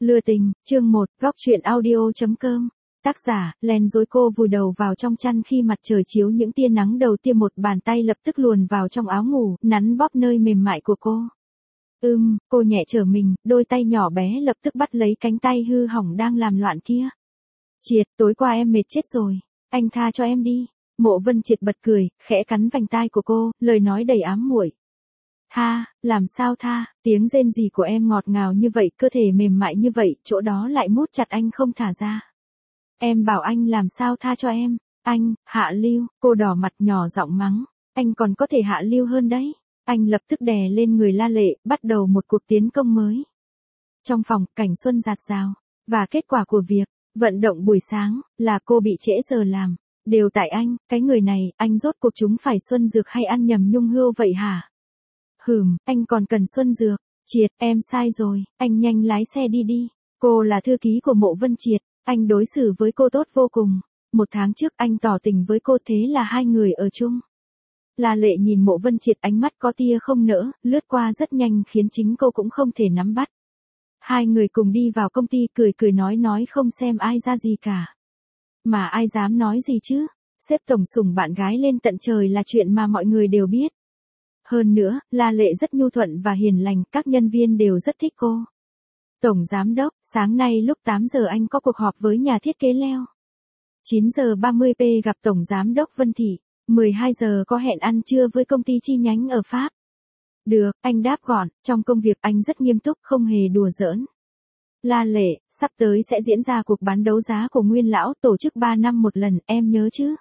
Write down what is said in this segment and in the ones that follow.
Lừa tình, chương 1, góc truyện audio.com. Tác giả, lén dối. Cô vùi đầu vào trong chăn khi mặt trời chiếu những tia nắng đầu tiên, một bàn tay lập tức luồn vào trong áo ngủ, nắn bóp nơi mềm mại của cô. Cô nhẹ trở mình, đôi tay nhỏ bé lập tức bắt lấy cánh tay hư hỏng đang làm loạn kia. Triệt, tối qua em mệt chết rồi, anh tha cho em đi. Mộ Vân Triệt bật cười, khẽ cắn vành tai của cô, lời nói đầy ám muội. Tha, làm sao tha, tiếng rên rỉ của em ngọt ngào như vậy, cơ thể mềm mại như vậy, chỗ đó lại mút chặt anh không thả ra. Em bảo anh làm sao tha cho em, anh, hạ lưu, cô đỏ mặt nhỏ giọng mắng, anh còn có thể hạ lưu hơn đấy. Anh lập tức đè lên người La Lệ, bắt đầu một cuộc tiến công mới. Trong phòng, cảnh xuân rạt rào, và kết quả của việc vận động buổi sáng là cô bị trễ giờ làm, đều tại anh, cái người này, anh rốt cuộc chúng phải xuân dược hay ăn nhầm nhung hươu vậy hả? Anh còn cần xuân dược. Triệt, em sai rồi, anh nhanh lái xe đi đi. Cô là thư ký của Mộ Vân Triệt, anh đối xử với cô tốt vô cùng. 1 tháng trước anh tỏ tình với cô, thế là 2 người ở chung. La Lệ nhìn Mộ Vân Triệt, ánh mắt có tia không nỡ, lướt qua rất nhanh khiến chính cô cũng không thể nắm bắt. 2 người cùng đi vào công ty, cười nói không xem ai ra gì cả. Mà ai dám nói gì chứ, sếp tổng sủng bạn gái lên tận trời là chuyện mà mọi người đều biết. Hơn nữa, La Lệ rất nhu thuận và hiền lành, các nhân viên đều rất thích cô. Tổng giám đốc, sáng nay lúc 8 giờ anh có cuộc họp với nhà thiết kế Leo. 9 giờ 30 p gặp Tổng giám đốc Vân Thị, 12 giờ có hẹn ăn trưa với công ty chi nhánh ở Pháp. Được, anh đáp gọn, trong công việc anh rất nghiêm túc, không hề đùa giỡn. La Lệ, sắp tới sẽ diễn ra cuộc bán đấu giá của Nguyên Lão, tổ chức 3 năm một lần, em nhớ chứ?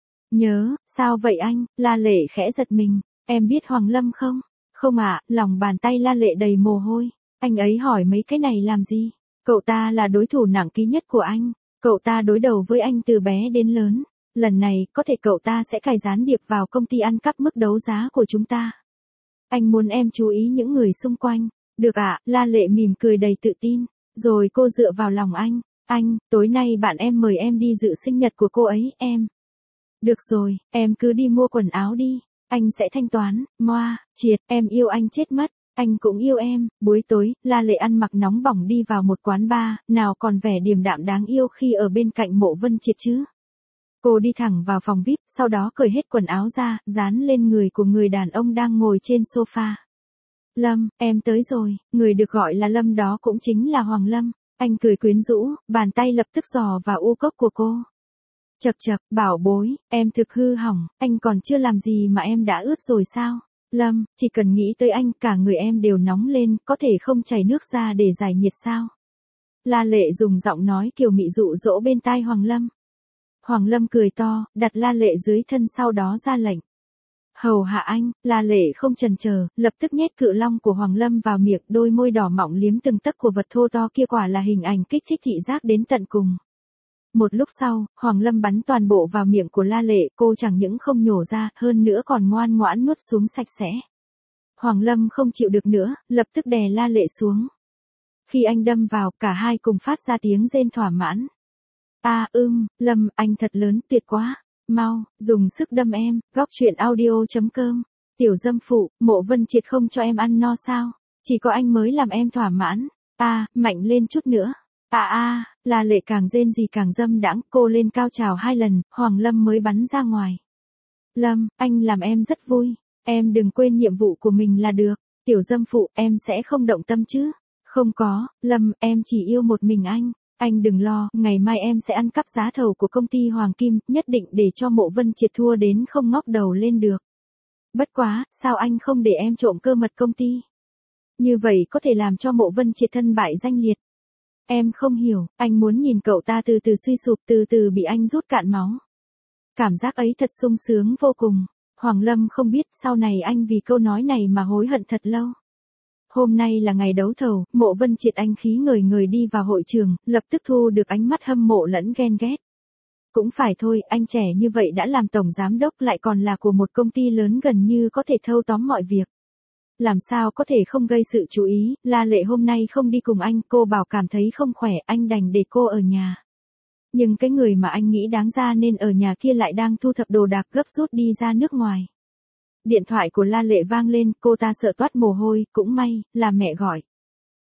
Nhớ, sao vậy anh? La Lệ khẽ giật mình. Em biết Hoàng Lâm không? Không ạ, lòng bàn tay La Lệ đầy mồ hôi. Anh ấy hỏi mấy cái này làm gì? Cậu ta là đối thủ nặng ký nhất của anh. Cậu ta đối đầu với anh từ bé đến lớn. Lần này, có thể cậu ta sẽ cài gián điệp vào công ty ăn cắp mức đấu giá của chúng ta. Anh muốn em chú ý những người xung quanh. Được ạ, La Lệ mỉm cười đầy tự tin. Rồi cô dựa vào lòng anh. Anh, tối nay bạn em mời em đi dự sinh nhật của cô ấy, em. Được rồi, em cứ đi mua quần áo đi. Anh sẽ thanh toán. Moa, Triệt, em yêu anh chết mất, anh cũng yêu em. Buổi tối, La Lệ ăn mặc nóng bỏng đi vào một quán bar, nào còn vẻ điềm đạm đáng yêu khi ở bên cạnh Mộ Vân Triệt chứ. Cô đi thẳng vào phòng VIP, sau đó cởi hết quần áo ra, dán lên người của người đàn ông đang ngồi trên sofa. Lâm, em tới rồi, người được gọi là Lâm đó cũng chính là Hoàng Lâm. Anh cười quyến rũ, bàn tay lập tức dò vào u cốc của cô. Chậc chậc, bảo bối, em thực hư hỏng, anh còn chưa làm gì mà em đã ướt rồi sao? Lâm, chỉ cần nghĩ tới anh, cả người em đều nóng lên, có thể không chảy nước ra để giải nhiệt sao? La Lệ dùng giọng nói kiều mị dụ dỗ bên tai Hoàng Lâm. Hoàng Lâm cười to, đặt La Lệ dưới thân, sau đó ra lệnh. Hầu hạ anh. La Lệ không chần chờ, lập tức nhét cự long của Hoàng Lâm vào miệng, đôi môi đỏ mọng liếm từng tấc của vật thô to kia, quả là hình ảnh kích thích thị giác đến tận cùng. Một lúc sau, Hoàng Lâm bắn toàn bộ vào miệng của La Lệ, cô chẳng những không nhổ ra, hơn nữa còn ngoan ngoãn nuốt xuống sạch sẽ. Hoàng Lâm không chịu được nữa, lập tức đè La Lệ xuống. Khi anh đâm vào, cả hai cùng phát ra tiếng rên thỏa mãn. Lâm, anh thật lớn, tuyệt quá. Mau, dùng sức đâm em. Góc truyện audio.com. Tiểu dâm phụ, Mộ Vân Triệt không cho em ăn no sao? Chỉ có anh mới làm em thỏa mãn. Mạnh lên chút nữa. La Lệ càng rên gì càng dâm đãng, cô lên cao trào 2 lần, Hoàng Lâm mới bắn ra ngoài. Lâm, anh làm em rất vui, em đừng quên nhiệm vụ của mình là được. Tiểu dâm phụ, em sẽ không động tâm chứ? Không có, Lâm, em chỉ yêu một mình anh đừng lo, ngày mai em sẽ ăn cắp giá thầu của công ty Hoàng Kim, nhất định để cho Mộ Vân Triệt thua đến không ngóc đầu lên được. Bất quá, sao anh không để em trộm cơ mật công ty? Như vậy có thể làm cho Mộ Vân Triệt thân bại danh liệt. Em không hiểu, anh muốn nhìn cậu ta từ từ suy sụp, từ từ bị anh rút cạn máu. Cảm giác ấy thật sung sướng vô cùng. Hoàng Lâm không biết sau này anh vì câu nói này mà hối hận thật lâu. Hôm nay là ngày đấu thầu, Mộ Vân Triệt anh khí ngời ngời đi vào hội trường, lập tức thu được ánh mắt hâm mộ lẫn ghen ghét. Cũng phải thôi, anh trẻ như vậy đã làm tổng giám đốc, lại còn là của một công ty lớn, gần như có thể thâu tóm mọi việc. Làm sao có thể không gây sự chú ý. La Lệ hôm nay không đi cùng anh, cô bảo cảm thấy không khỏe, anh đành để cô ở nhà. Nhưng cái người mà anh nghĩ đáng ra nên ở nhà kia lại đang thu thập đồ đạc, gấp rút đi ra nước ngoài. Điện thoại của La Lệ vang lên, cô ta sợ toát mồ hôi, cũng may là mẹ gọi.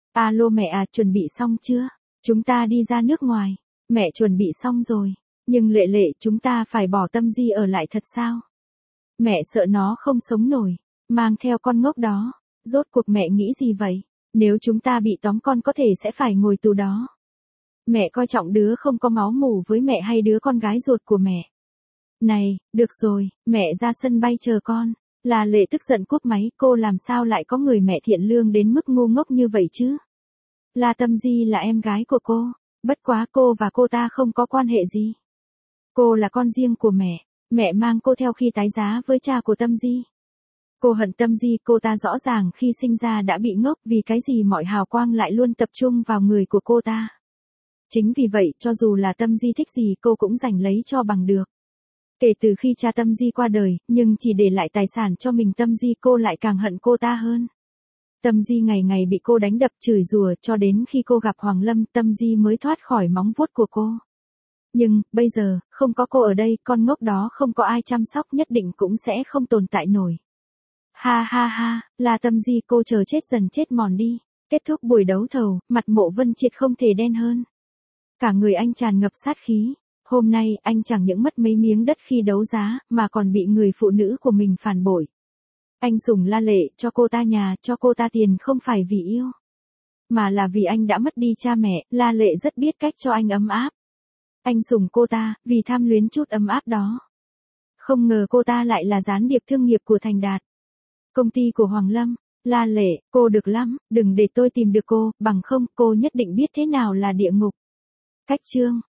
Alo mẹ à, chuẩn bị xong chưa? Chúng ta đi ra nước ngoài. Mẹ chuẩn bị xong rồi. Nhưng Lệ Lệ, chúng ta phải bỏ Tâm Di ở lại thật sao? Mẹ sợ nó không sống nổi. Mang theo con ngốc đó. Rốt cuộc mẹ nghĩ gì vậy? Nếu chúng ta bị tóm con có thể sẽ phải ngồi tù đó. Mẹ coi trọng đứa không có máu mủ với mẹ hay đứa con gái ruột của mẹ? Này, được rồi, mẹ ra sân bay chờ con. Là Lệ tức giận cúp máy, cô làm sao lại có người mẹ thiện lương đến mức ngu ngốc như vậy chứ? La Tâm Di là em gái của cô, bất quá cô và cô ta không có quan hệ gì. Cô là con riêng của mẹ mang cô theo khi tái giá với cha của Tâm Di. Cô hận Tâm Di, cô ta rõ ràng khi sinh ra đã bị ngốc, vì cái gì mọi hào quang lại luôn tập trung vào người của cô ta. Chính vì vậy, cho dù là Tâm Di thích gì cô cũng giành lấy cho bằng được. Kể từ khi cha Tâm Di qua đời, nhưng chỉ để lại tài sản cho mình Tâm Di, cô lại càng hận cô ta hơn. Tâm Di ngày ngày bị cô đánh đập chửi rủa, cho đến khi cô gặp Hoàng Lâm, Tâm Di mới thoát khỏi móng vuốt của cô. Nhưng, bây giờ, không có cô ở đây, con ngốc đó không có ai chăm sóc, nhất định cũng sẽ không tồn tại nổi. Ha ha ha, là Tâm Di, cô chờ chết dần chết mòn đi. Kết thúc buổi đấu thầu, mặt Mộ Vân Triệt không thể đen hơn. Cả người anh tràn ngập sát khí. Hôm nay, anh chẳng những mất mấy miếng đất khi đấu giá, mà còn bị người phụ nữ của mình phản bội. Anh sủng La Lệ, cho cô ta nhà, cho cô ta tiền không phải vì yêu. Mà là vì anh đã mất đi cha mẹ, La Lệ rất biết cách cho anh ấm áp. Anh sủng cô ta, vì tham luyến chút ấm áp đó. Không ngờ cô ta lại là gián điệp thương nghiệp của Thành Đạt. Công ty của Hoàng Lâm. La Lệ, cô được lắm, đừng để tôi tìm được cô, bằng không cô nhất định biết thế nào là địa ngục. Cách chương